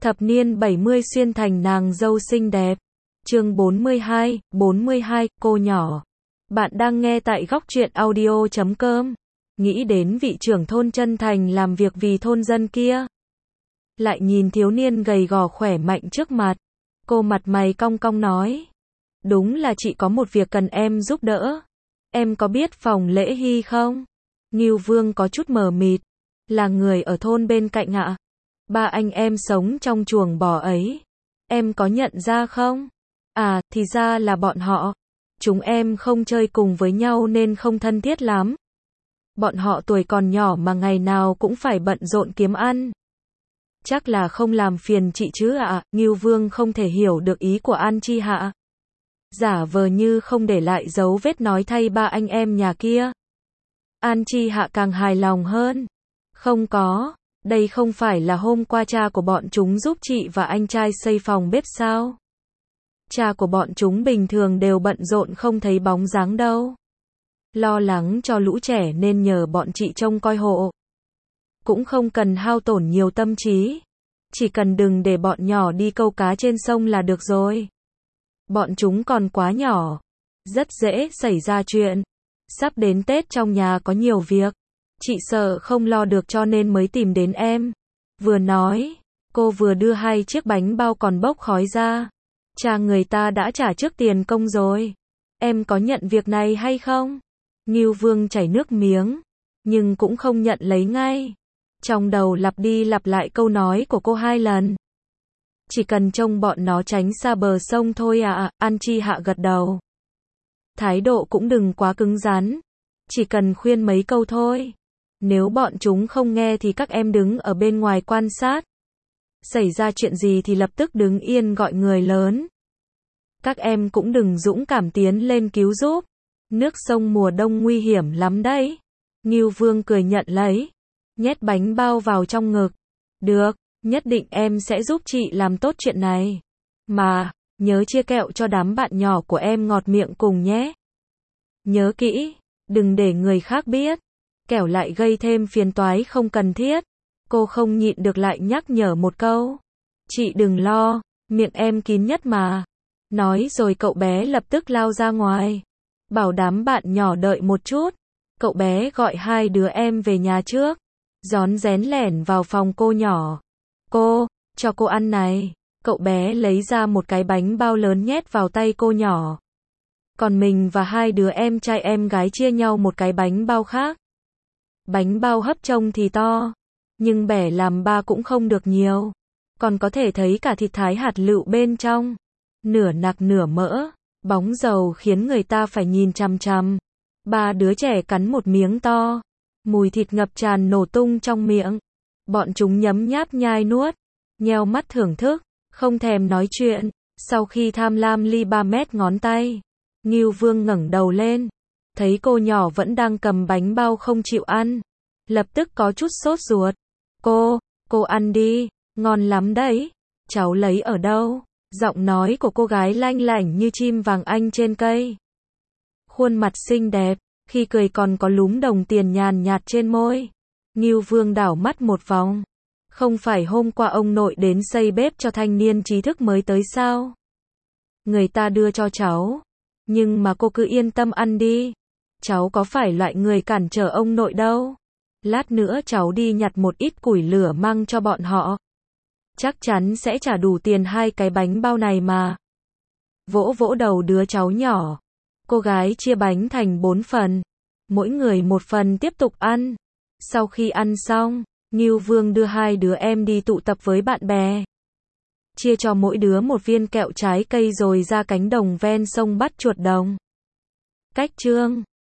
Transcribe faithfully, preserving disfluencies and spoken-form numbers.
Thập niên bảy mươi xuyên thành nàng dâu xinh đẹp. Chương bốn mươi hai, bốn mươi hai, cô nhỏ. Bạn đang nghe tại góc truyện audio chấm com. Nghĩ đến vị trưởng thôn chân thành làm việc vì thôn dân kia. Lại nhìn thiếu niên gầy gò khỏe mạnh trước mặt. Cô mặt mày cong cong nói. Đúng là chị có một việc cần em giúp đỡ. Em có biết phòng Lễ Hy không? Ngưu Vương có chút mờ mịt. Là người ở thôn bên cạnh ạ. Ba anh em sống trong chuồng bò ấy. Em có nhận ra không? À, thì ra là bọn họ. Chúng em không chơi cùng với nhau nên không thân thiết lắm. Bọn họ tuổi còn nhỏ mà ngày nào cũng phải bận rộn kiếm ăn. Chắc là không làm phiền chị chứ ạ. À? Ngưu Vương không thể hiểu được ý của An Chi Hạ. Giả vờ như không để lại dấu vết nói thay ba anh em nhà kia. An Chi Hạ càng hài lòng hơn. Không có, đây không phải là hôm qua cha của bọn chúng giúp chị và anh trai xây phòng bếp sao? Cha của bọn chúng bình thường đều bận rộn không thấy bóng dáng đâu. Lo lắng cho lũ trẻ nên nhờ bọn chị trông coi hộ. Cũng không cần hao tổn nhiều tâm trí. Chỉ cần đừng để bọn nhỏ đi câu cá trên sông là được rồi. Bọn chúng còn quá nhỏ. Rất dễ xảy ra chuyện. Sắp đến Tết trong nhà có nhiều việc. Chị sợ không lo được cho nên mới tìm đến em. Vừa nói, cô vừa đưa hai chiếc bánh bao còn bốc khói ra. Cha người ta đã trả trước tiền công rồi. Em có nhận việc này hay không? Ngưu Vương chảy nước miếng, nhưng cũng không nhận lấy ngay. Trong đầu lặp đi lặp lại câu nói của cô hai lần. Chỉ cần trông bọn nó tránh xa bờ sông thôi à, An Chi Hạ gật đầu. Thái độ cũng đừng quá cứng rắn. Chỉ cần khuyên mấy câu thôi. Nếu bọn chúng không nghe thì các em đứng ở bên ngoài quan sát. Xảy ra chuyện gì thì lập tức đứng yên gọi người lớn. Các em cũng đừng dũng cảm tiến lên cứu giúp. Nước sông mùa đông nguy hiểm lắm đấy. Ngưu Vương cười nhận lấy. Nhét bánh bao vào trong ngực. Được, nhất định em sẽ giúp chị làm tốt chuyện này. Mà, nhớ chia kẹo cho đám bạn nhỏ của em ngọt miệng cùng nhé. Nhớ kỹ, đừng để người khác biết. Kẻo lại gây thêm phiền toái không cần thiết. Cô không nhịn được lại nhắc nhở một câu. Chị đừng lo, miệng em kín nhất mà. Nói rồi cậu bé lập tức lao ra ngoài. Bảo đám bạn nhỏ đợi một chút. Cậu bé gọi hai đứa em về nhà trước. Rón rén lẻn vào phòng cô nhỏ. Cô, cho cô ăn này. Cậu bé lấy ra một cái bánh bao lớn nhét vào tay cô nhỏ. Còn mình và hai đứa em trai em gái chia nhau một cái bánh bao khác. Bánh bao hấp trông thì to, nhưng bẻ làm ba cũng không được nhiều. Còn có thể thấy cả thịt thái hạt lựu bên trong. Nửa nạc nửa mỡ, bóng dầu khiến người ta phải nhìn chằm chằm. Ba đứa trẻ cắn một miếng to. Mùi thịt ngập tràn nổ tung trong miệng. Bọn chúng nhấm nháp nhai nuốt, nheo mắt thưởng thức, không thèm nói chuyện. Sau khi tham lam ly ba mét ngón tay, Ngưu Vương ngẩng đầu lên. Thấy cô nhỏ vẫn đang cầm bánh bao không chịu ăn. Lập tức có chút sốt ruột. Cô, cô ăn đi, ngon lắm đấy. Cháu lấy ở đâu? Giọng nói của cô gái lanh lảnh như chim vàng anh trên cây. Khuôn mặt xinh đẹp, khi cười còn có lúm đồng tiền nhàn nhạt trên môi. Ngưu Vương đảo mắt một vòng. Không phải hôm qua ông nội đến xây bếp cho thanh niên trí thức mới tới sao? Người ta đưa cho cháu. Nhưng mà cô cứ yên tâm ăn đi. Cháu có phải loại người cản trở ông nội đâu. Lát nữa cháu đi nhặt một ít củi lửa mang cho bọn họ. Chắc chắn sẽ trả đủ tiền hai cái bánh bao này mà. Vỗ vỗ đầu đứa cháu nhỏ. Cô gái chia bánh thành bốn phần. Mỗi người một phần tiếp tục ăn. Sau khi ăn xong, Ngưu Vương đưa hai đứa em đi tụ tập với bạn bè. Chia cho mỗi đứa một viên kẹo trái cây rồi ra cánh đồng ven sông bắt chuột đồng. Cách chương